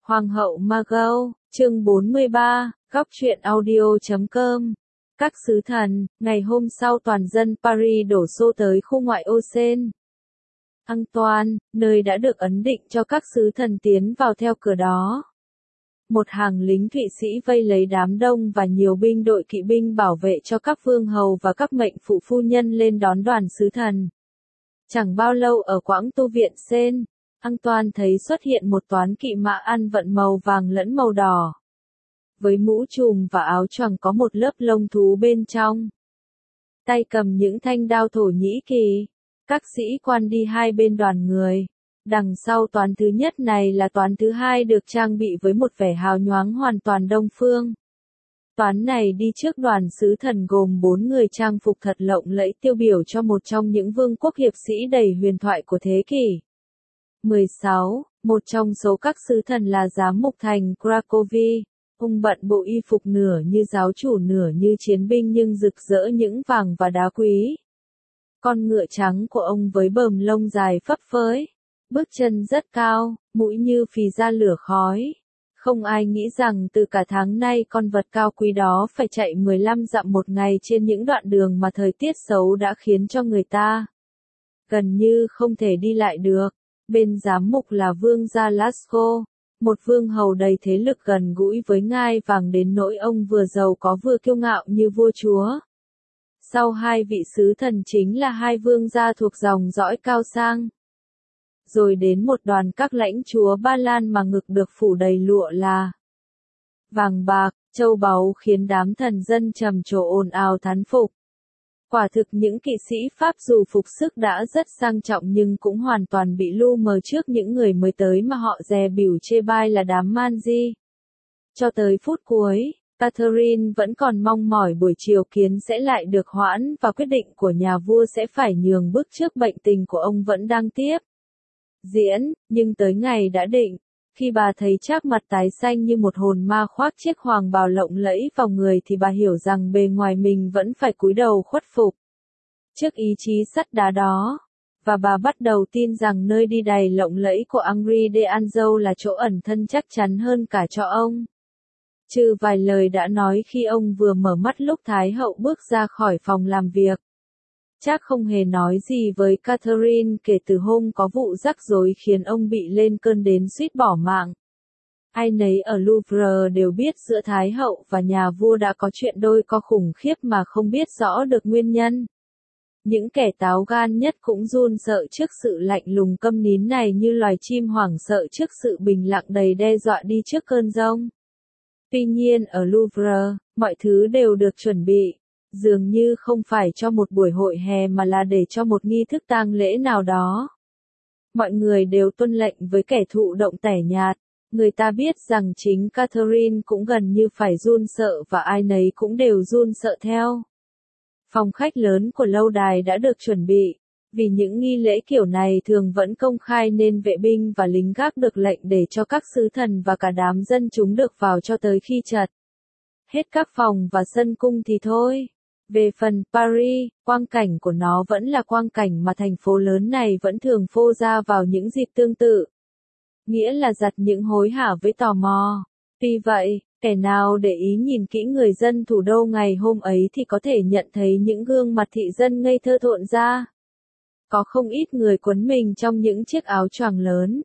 Hoàng hậu Margot, chương 43, góc truyện audio.com. Các sứ thần, ngày hôm sau toàn dân Paris đổ xô tới khu ngoại ô Seine Antoine, nơi đã được ấn định cho các sứ thần tiến vào theo cửa đó. Một hàng lính Thụy Sĩ vây lấy đám đông và nhiều binh đội kỵ binh bảo vệ cho các vương hầu và các mệnh phụ phu nhân lên đón đoàn sứ thần. Chẳng bao lâu ở quãng tu viện Seine Antoine thấy xuất hiện một toán kỵ mã ăn vận màu vàng lẫn màu đỏ. Với mũ trùm và áo choàng có một lớp lông thú bên trong. Tay cầm những thanh đao Thổ Nhĩ Kỳ. Các sĩ quan đi hai bên đoàn người. Đằng sau toán thứ nhất này là toán thứ hai được trang bị với một vẻ hào nhoáng hoàn toàn đông phương. Toán này đi trước đoàn sứ thần gồm 4 người trang phục thật lộng lẫy tiêu biểu cho một trong những vương quốc hiệp sĩ đầy huyền thoại của thế kỷ 16, một trong số các sứ thần là giám mục thành Cracovie. Ông bận bộ y phục nửa như giáo chủ nửa như chiến binh nhưng rực rỡ những vàng và đá quý. Con ngựa trắng của ông với bờm lông dài phấp phới, bước chân rất cao, mũi như phì ra lửa khói. Không ai nghĩ rằng từ cả tháng nay con vật cao quý đó phải chạy 15 dặm một ngày trên những đoạn đường mà thời tiết xấu đã khiến cho người ta gần như không thể đi lại được. Bên giám mục là vương gia Lascaux, một vương hầu đầy thế lực gần gũi với ngai vàng đến nỗi ông vừa giàu có vừa kiêu ngạo như vua chúa. Sau hai vị sứ thần chính là hai vương gia thuộc dòng dõi cao sang. Rồi đến một đoàn các lãnh chúa Ba Lan mà ngực được phủ đầy lụa là vàng bạc, châu báu khiến đám thần dân trầm trồ ồn ào thán phục. Quả thực những kỵ sĩ Pháp dù phục sức đã rất sang trọng nhưng cũng hoàn toàn bị lu mờ trước những người mới tới mà họ dè bỉu chê bai là đám man di. Cho tới phút cuối, Catherine vẫn còn mong mỏi buổi chiều kiến sẽ lại được hoãn và quyết định của nhà vua sẽ phải nhường bước trước bệnh tình của ông vẫn đang tiếp diễn, nhưng tới ngày đã định. Khi bà thấy Trác mặt tái xanh như một hồn ma khoác chiếc hoàng bào lộng lẫy vào người thì bà hiểu rằng bề ngoài mình vẫn phải cúi đầu khuất phục trước ý chí sắt đá đó, và bà bắt đầu tin rằng nơi đi đầy lộng lẫy của Henri d'Anjou là chỗ ẩn thân chắc chắn hơn cả cho ông. Trừ vài lời đã nói khi ông vừa mở mắt lúc Thái hậu bước ra khỏi phòng làm việc. Trác không hề nói gì với Catherine kể từ hôm có vụ rắc rối khiến ông bị lên cơn đến suýt bỏ mạng. Ai nấy ở Louvre đều biết giữa Thái hậu và nhà vua đã có chuyện đôi co khủng khiếp mà không biết rõ được nguyên nhân. Những kẻ táo gan nhất cũng run sợ trước sự lạnh lùng câm nín này như loài chim hoảng sợ trước sự bình lặng đầy đe dọa đi trước cơn giông. Tuy nhiên ở Louvre, mọi thứ đều được chuẩn bị. Dường như không phải cho một buổi hội hè mà là để cho một nghi thức tang lễ nào đó. Mọi người đều tuân lệnh với kẻ thụ động tẻ nhạt. Người ta biết rằng chính Catherine cũng gần như phải run sợ và ai nấy cũng đều run sợ theo. Phòng khách lớn của lâu đài đã được chuẩn bị. Vì những nghi lễ kiểu này thường vẫn công khai nên vệ binh và lính gác được lệnh để cho các sứ thần và cả đám dân chúng được vào cho tới khi chật hết các phòng và sân cung thì thôi. Về phần Paris, quang cảnh của nó vẫn là quang cảnh mà thành phố lớn này vẫn thường phô ra vào những dịp tương tự. Nghĩa là giặt những hối hả với tò mò. Tuy vậy, kẻ nào để ý nhìn kỹ người dân thủ đô ngày hôm ấy thì có thể nhận thấy những gương mặt thị dân ngây thơ thộn ra. Có không ít người quấn mình trong những chiếc áo choàng lớn.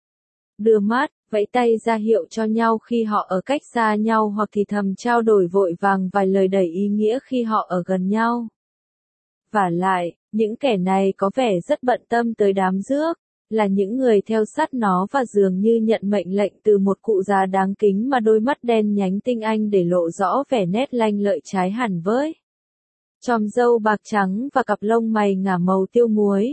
Đưa mắt, vẫy tay ra hiệu cho nhau khi họ ở cách xa nhau hoặc thì thầm trao đổi vội vàng vài lời đầy ý nghĩa khi họ ở gần nhau. Vả lại, những kẻ này có vẻ rất bận tâm tới đám rước, là những người theo sát nó và dường như nhận mệnh lệnh từ một cụ già đáng kính mà đôi mắt đen nhánh tinh anh để lộ rõ vẻ nét lanh lợi trái hẳn với chòm râu bạc trắng và cặp lông mày ngả màu tiêu muối.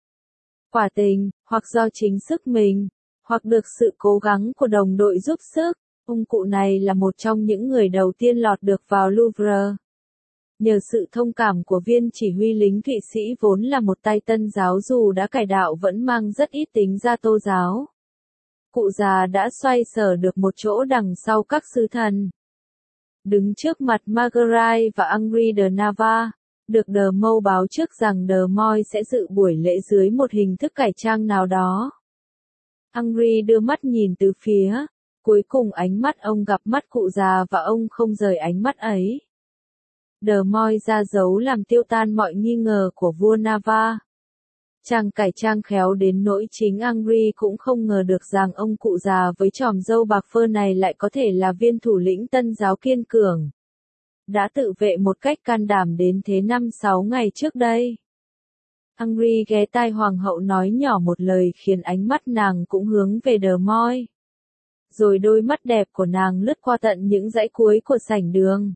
Quả tình, hoặc do chính sức mình, hoặc được sự cố gắng của đồng đội giúp sức, ông cụ này là một trong những người đầu tiên lọt được vào Louvre. Nhờ sự thông cảm của viên chỉ huy lính Thụy Sĩ vốn là một tay tân giáo dù đã cải đạo vẫn mang rất ít tính gia tô giáo. Cụ già đã xoay sở được một chỗ đằng sau các sứ thần. Đứng trước mặt Marguerite và Henri de Navarre, được De Mâu báo trước rằng De Mouy sẽ dự buổi lễ dưới một hình thức cải trang nào đó. Henri đưa mắt nhìn từ phía, Cuối cùng ánh mắt ông gặp mắt cụ già và ông không rời ánh mắt ấy. Đờ Moi ra dấu làm tiêu tan mọi nghi ngờ của vua Nava. Chàng cải trang khéo đến nỗi chính Angry cũng không ngờ được rằng ông cụ già với chòm râu bạc phơ này lại có thể là viên thủ lĩnh tân giáo kiên cường. Đã tự vệ một cách can đảm đến thế 5-6 ngày trước đây. Angry ghé tai hoàng hậu nói nhỏ một lời khiến ánh mắt nàng cũng hướng về Đờ Moi. Rồi đôi mắt đẹp của nàng lướt qua tận những dãy cuối của sảnh đường.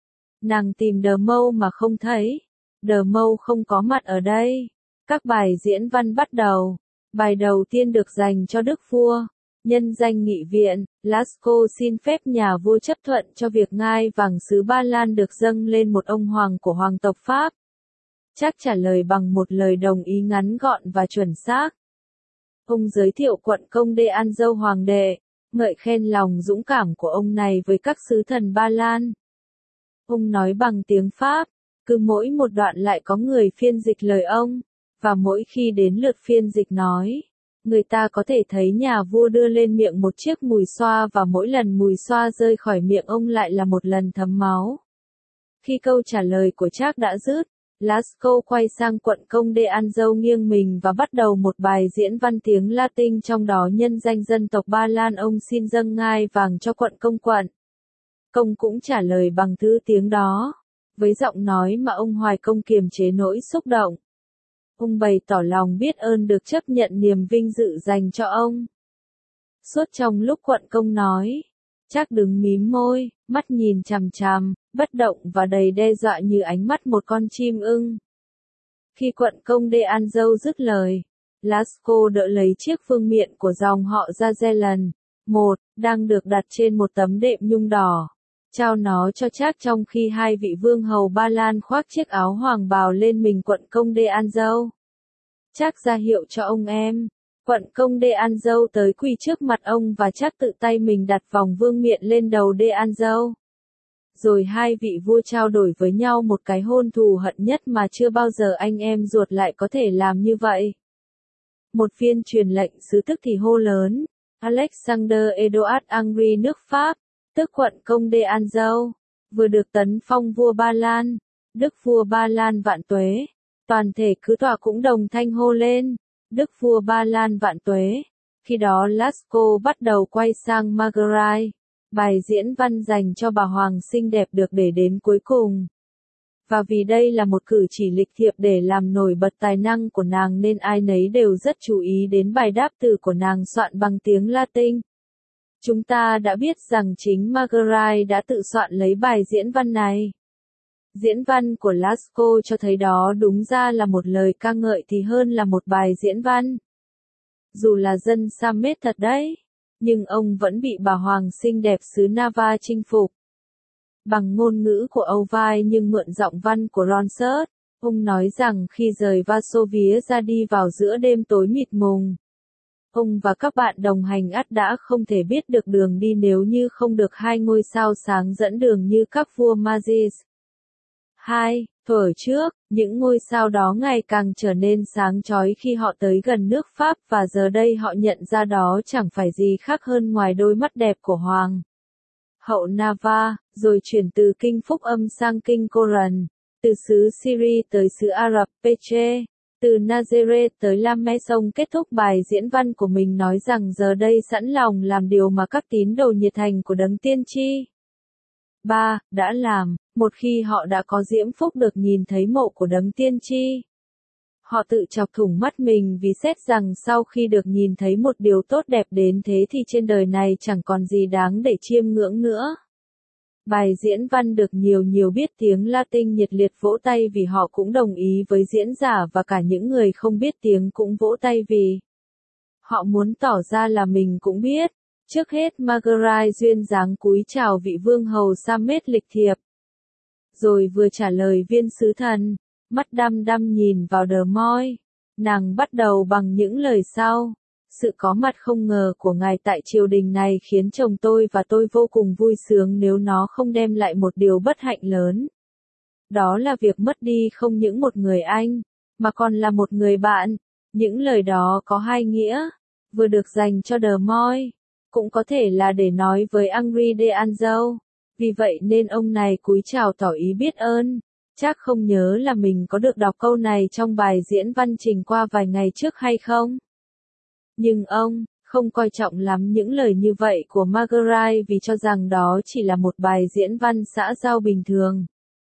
Nàng tìm Đờ Mâu mà không thấy. Đờ Mâu không có mặt ở đây. Các bài diễn văn bắt đầu. Bài đầu tiên được dành cho đức vua. Nhân danh nghị viện, Lascaux xin phép nhà vua chấp thuận cho việc ngai vàng xứ Ba Lan được dâng lên một ông hoàng của hoàng tộc Pháp. Chắc trả lời bằng một lời đồng ý ngắn gọn và chuẩn xác. Ông giới thiệu quận công De Anjou hoàng đệ, ngợi khen lòng dũng cảm của ông này với các sứ thần Ba Lan. Ông nói bằng tiếng Pháp, cứ mỗi một đoạn lại có người phiên dịch lời ông, và mỗi khi đến lượt phiên dịch nói, người ta có thể thấy nhà vua đưa lên miệng một chiếc mùi xoa và mỗi lần mùi xoa rơi khỏi miệng ông lại là một lần thấm máu. Khi câu trả lời của Trác đã dứt, Lascaux quay sang quận công De Anjou nghiêng mình và bắt đầu một bài diễn văn tiếng Latin, trong đó nhân danh dân tộc Ba Lan ông xin dâng ngai vàng cho quận công quận. Công cũng trả lời bằng thứ tiếng đó, với giọng nói mà ông Hoài Công kiềm chế nỗi xúc động. Ông bày tỏ lòng biết ơn được chấp nhận niềm vinh dự dành cho ông. Suốt trong lúc quận công nói, Trác đứng mím môi, mắt nhìn chằm chằm, bất động và đầy đe dọa như ánh mắt một con chim ưng. Khi quận công De Anjou dứt lời, Lascaux đỡ lấy chiếc vương miện của dòng họ Magellan, đang được đặt trên một tấm đệm nhung đỏ, trao nó cho Trác trong khi hai vị vương hầu Ba Lan khoác chiếc áo hoàng bào lên mình quận công De Anjou. Trác ra hiệu cho ông em. Quận công De Anjou tới quỳ trước mặt ông và Trác tự tay mình đặt vòng vương miện lên đầu De Anjou. Rồi hai vị vua trao đổi với nhau một cái hôn thù hận nhất mà chưa bao giờ anh em ruột lại có thể làm như vậy. Một viên truyền lệnh sứ tức thì hô lớn, Alexander Edouard Angry nước Pháp, tức quận công De Anjou, vừa được tấn phong vua Ba Lan, đức vua Ba Lan vạn tuế. Toàn thể cứ tòa cũng đồng thanh hô lên, đức vua Ba Lan vạn tuế. Khi đó Lascaux bắt đầu quay sang Marguerite, bài diễn văn dành cho bà hoàng xinh đẹp được để đến cuối cùng. Và vì đây là một cử chỉ lịch thiệp để làm nổi bật tài năng của nàng nên ai nấy đều rất chú ý đến bài đáp từ của nàng soạn bằng tiếng Latin. Chúng ta đã biết rằng chính Marguerite đã tự soạn lấy bài diễn văn này. Diễn văn của Lascaux cho thấy đó đúng ra là một lời ca ngợi thì hơn là một bài diễn văn. Dù là dân Samet thật đấy, nhưng ông vẫn bị bà hoàng xinh đẹp xứ Nava chinh phục. Bằng ngôn ngữ của Ovalle nhưng mượn giọng văn của Ronsard, ông nói rằng khi rời Varsovia ra đi vào giữa đêm tối mịt mùng, ông và các bạn đồng hành ắt đã không thể biết được đường đi nếu như không được hai ngôi sao sáng dẫn đường như các vua Magis. 2. Thuở trước, những ngôi sao đó ngày càng trở nên sáng chói khi họ tới gần nước Pháp và giờ đây họ nhận ra đó chẳng phải gì khác hơn ngoài đôi mắt đẹp của Hoàng hậu Nava, rồi chuyển từ kinh Phúc Âm sang kinh Koran, từ xứ Syria tới xứ Ả Rập Peche, từ Nazareth tới La Maison. Kết thúc bài diễn văn của mình nói rằng giờ đây sẵn lòng làm điều mà các tín đồ nhiệt thành của đấng tiên tri 3. đã làm, một khi họ đã có diễm phúc được nhìn thấy mộ của đấng tiên tri. Họ tự chọc thủng mắt mình vì xét rằng sau khi được nhìn thấy một điều tốt đẹp đến thế thì trên đời này chẳng còn gì đáng để chiêm ngưỡng nữa. Bài diễn văn được nhiều biết tiếng Latin nhiệt liệt vỗ tay vì họ cũng đồng ý với diễn giả và cả những người không biết tiếng cũng vỗ tay vì họ muốn tỏ ra là mình cũng biết. Trước hết Marguerite duyên dáng cúi chào vị vương hầu Samet lịch thiệp. Rồi vừa trả lời viên sứ thần, mắt đăm đăm nhìn vào Đờ Moi. Nàng bắt đầu bằng những lời sau. Sự có mặt không ngờ của ngài tại triều đình này khiến chồng tôi và tôi vô cùng vui sướng nếu nó không đem lại một điều bất hạnh lớn. Đó là việc mất đi không những một người anh, mà còn là một người bạn. Những lời đó có hai nghĩa, vừa được dành cho Đờ Moi, cũng có thể là để nói với Henri de Anjou. Vì vậy nên ông này cúi chào tỏ ý biết ơn. Chắc không nhớ là mình có được đọc câu này trong bài diễn văn trình qua vài ngày trước hay không? Nhưng ông không coi trọng lắm những lời như vậy của Marguerite vì cho rằng đó chỉ là một bài diễn văn xã giao bình thường.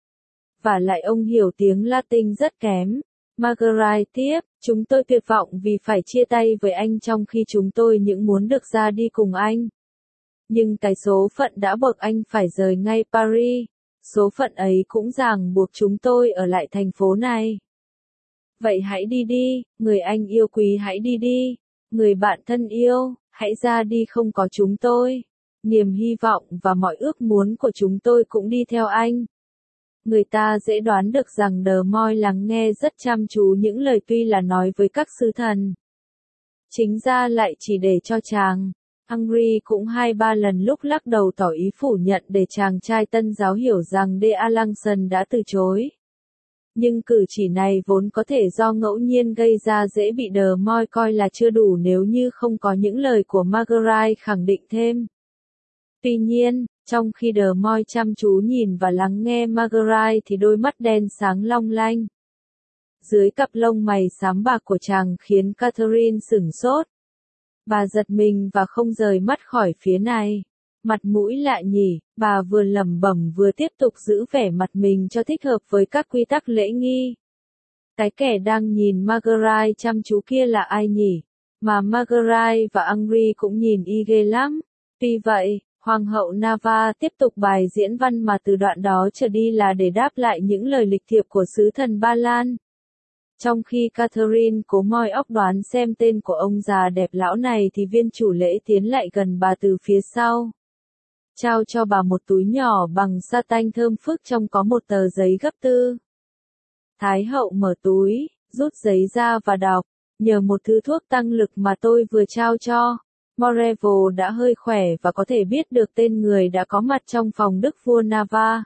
Và lại ông hiểu tiếng Latin rất kém. Marguerite tiếp, chúng tôi tuyệt vọng vì phải chia tay với anh trong khi chúng tôi những muốn được ra đi cùng anh. Nhưng cái số phận đã buộc anh phải rời ngay Paris. Số phận ấy cũng ràng buộc chúng tôi ở lại thành phố này. Vậy hãy đi đi, người anh yêu quý, hãy đi đi. Người bạn thân yêu, hãy ra đi không có chúng tôi. Niềm hy vọng và mọi ước muốn của chúng tôi cũng đi theo anh. Người ta dễ đoán được rằng De Moy lắng nghe rất chăm chú những lời tuy là nói với các sứ thần. Chính ra lại chỉ để cho chàng. Henri cũng 2-3 lần lúc lắc đầu tỏ ý phủ nhận để chàng trai tân giáo hiểu rằng de Alençon đã từ chối. Nhưng cử chỉ này vốn có thể do ngẫu nhiên gây ra dễ bị De Moy coi là chưa đủ nếu như không có những lời của Marguerite khẳng định thêm. Tuy nhiên, trong khi De Moy chăm chú nhìn và lắng nghe Marguerite thì đôi mắt đen sáng long lanh. Dưới cặp lông mày xám bạc của chàng khiến Catherine sửng sốt. Bà giật mình và không rời mắt khỏi phía này. Mặt mũi lạ nhỉ, bà vừa lẩm bẩm vừa tiếp tục giữ vẻ mặt mình cho thích hợp với các quy tắc lễ nghi. Cái kẻ đang nhìn Marguerite chăm chú kia là ai nhỉ? Mà Marguerite và Henri cũng nhìn y ghê lắm. Tuy vậy, Hoàng hậu Nava tiếp tục bài diễn văn mà từ đoạn đó trở đi là để đáp lại những lời lịch thiệp của sứ thần Ba Lan. Trong khi Catherine cố moi óc đoán xem tên của ông già đẹp lão này thì viên chủ lễ tiến lại gần bà từ phía sau. Trao cho bà một túi nhỏ bằng sa tanh thơm phức trong có một tờ giấy gấp tư. Thái hậu mở túi, rút giấy ra và đọc, nhờ một thứ thuốc tăng lực mà tôi vừa trao cho. Moreval đã hơi khỏe và có thể biết được tên người đã có mặt trong phòng đức vua Nava.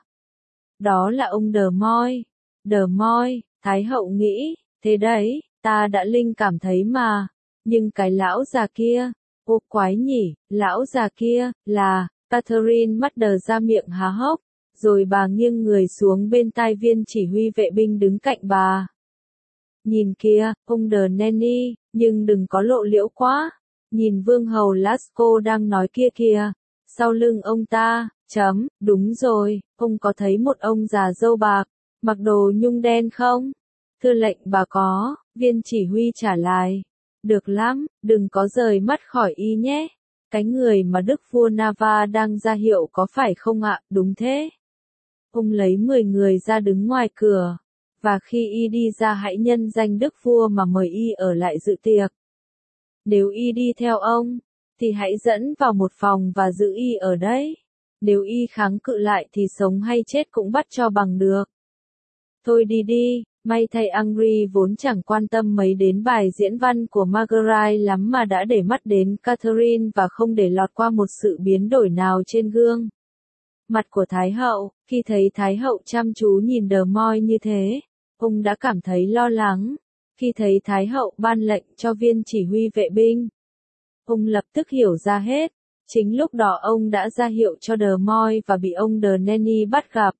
Đó là ông De Moy. De Moy, Thái hậu nghĩ, thế đấy, ta đã linh cảm thấy mà. Nhưng cái lão già kia, ô quái nhỉ, lão già kia, là, Catherine mắt đờ ra miệng há hốc, rồi bà nghiêng người xuống bên tai viên chỉ huy vệ binh đứng cạnh bà. Nhìn kìa, ông De Nenny, nhưng đừng có lộ liễu quá. Nhìn vương hầu Lascaux đang nói kia kìa, sau lưng ông ta, đúng rồi, ông có thấy một ông già râu bạc, mặc đồ nhung đen không? Thưa lệnh bà có, viên chỉ huy trả lời. Được lắm, đừng có rời mắt khỏi y nhé. Cái người mà đức vua Nava đang ra hiệu có phải không ạ? Đúng thế. Ông lấy 10 người ra đứng ngoài cửa, và khi y đi ra hãy nhân danh đức vua mà mời y ở lại dự tiệc. Nếu y đi theo ông, thì hãy dẫn vào một phòng và giữ y ở đấy. Nếu y kháng cự lại thì sống hay chết cũng bắt cho bằng được. Thôi đi đi, may thay Henri vốn chẳng quan tâm mấy đến bài diễn văn của Marguerite lắm mà đã để mắt đến Catherine và không để lọt qua một sự biến đổi nào trên gương mặt của Thái hậu. Khi thấy Thái hậu chăm chú nhìn De Moy như thế, ông đã cảm thấy lo lắng. Khi thấy Thái hậu ban lệnh cho viên chỉ huy vệ binh, ông lập tức hiểu ra hết. Chính lúc đó ông đã ra hiệu cho De Moy và bị ông De Nenny bắt gặp.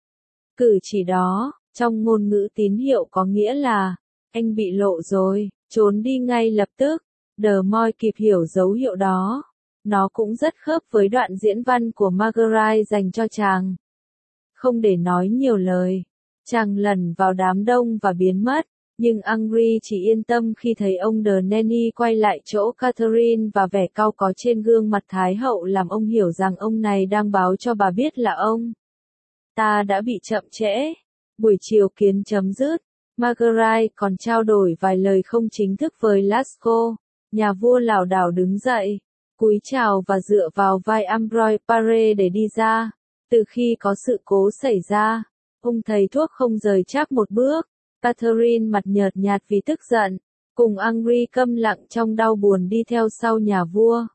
Cử chỉ đó, trong ngôn ngữ tín hiệu có nghĩa là, anh bị lộ rồi, trốn đi ngay lập tức. De Moy kịp hiểu dấu hiệu đó. Nó cũng rất khớp với đoạn diễn văn của Marguerite dành cho chàng. Không để nói nhiều lời, chàng lẩn vào đám đông và biến mất. Nhưng Henri chỉ yên tâm khi thấy ông De Nenny quay lại chỗ Catherine và vẻ cau có trên gương mặt Thái hậu làm ông hiểu rằng ông này đang báo cho bà biết là ông ta đã bị chậm trễ. Buổi chiều kiến chấm dứt, Marguerite còn trao đổi vài lời không chính thức với Lascaux. Nhà vua lảo đảo đứng dậy, cúi chào và dựa vào vai Ambroise Paré để đi ra. Từ khi có sự cố xảy ra, ông thầy thuốc không rời chắc một bước. Catherine mặt nhợt nhạt vì tức giận, cùng Henri câm lặng trong đau buồn đi theo sau nhà vua.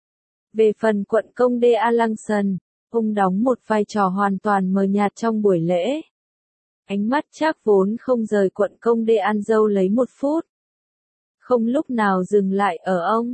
Về phần quận công de Alençon, ông đóng một vai trò hoàn toàn mờ nhạt trong buổi lễ. Ánh mắt chắc vốn không rời quận công de Anjou lấy một phút. Không lúc nào dừng lại ở ông.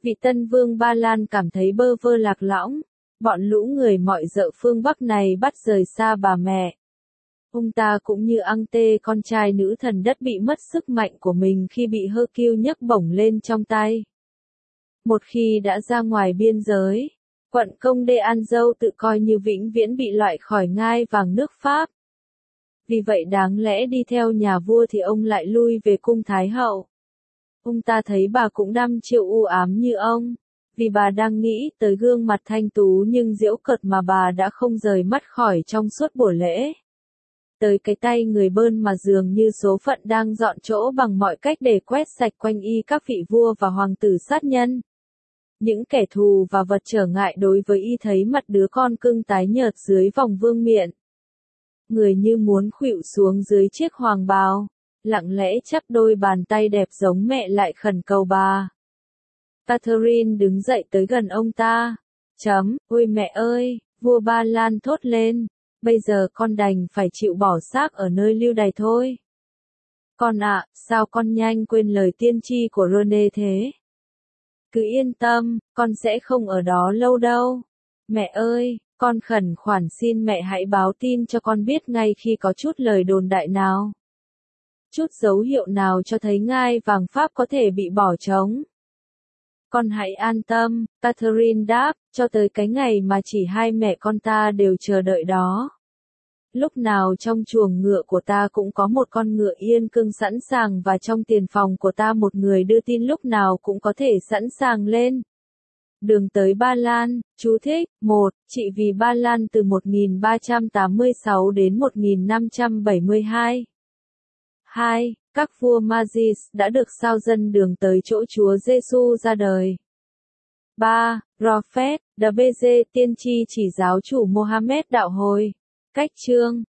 Vị tân vương Ba Lan cảm thấy bơ vơ lạc lõng, bọn lũ người mọi dợ phương Bắc này bắt rời xa bà mẹ. Ông ta cũng như Ante con trai nữ thần đất bị mất sức mạnh của mình khi bị Hercule nhấc bổng lên trong tay. Một khi đã ra ngoài biên giới, quận công d'Anjou tự coi như vĩnh viễn bị loại khỏi ngai vàng nước Pháp. Vì vậy đáng lẽ đi theo nhà vua thì ông lại lui về cung Thái hậu. Ông ta thấy bà cũng đăm chiêu u ám như ông, vì bà đang nghĩ tới gương mặt thanh tú nhưng giễu cợt mà bà đã không rời mắt khỏi trong suốt buổi lễ. Tới cái tay người bơn mà dường như số phận đang dọn chỗ bằng mọi cách để quét sạch quanh y các vị vua và hoàng tử sát nhân. Những kẻ thù và vật trở ngại đối với y thấy mặt đứa con cưng tái nhợt dưới vòng vương miện. Người như muốn khuỵu xuống dưới chiếc hoàng bào, lặng lẽ chắp đôi bàn tay đẹp giống mẹ lại khẩn cầu bà. Catherine đứng dậy tới gần ông ta. Ôi mẹ ơi, vua Ba Lan thốt lên, bây giờ con đành phải chịu bỏ xác ở nơi lưu đày thôi. Con ạ, sao con nhanh quên lời tiên tri của Rene thế? Cứ yên tâm, con sẽ không ở đó lâu đâu. Mẹ ơi, con khẩn khoản xin mẹ hãy báo tin cho con biết ngay khi có chút lời đồn đại nào. Chút dấu hiệu nào cho thấy ngai vàng Pháp có thể bị bỏ trống. Con hãy an tâm, Catherine đáp, cho tới cái ngày mà chỉ hai mẹ con ta đều chờ đợi đó. Lúc nào trong chuồng ngựa của ta cũng có một con ngựa yên cương sẵn sàng và trong tiền phòng của ta một người đưa tin lúc nào cũng có thể sẵn sàng lên. Đường tới Ba Lan, chú thích, 1, trị vì Ba Lan từ 1386 đến 1572. 2. Các vua Magis đã được sao dân đường tới chỗ Chúa Giêsu ra đời. 3. Prophet, DBG tiên tri chỉ giáo chủ Mohammed đạo hồi. Cách chương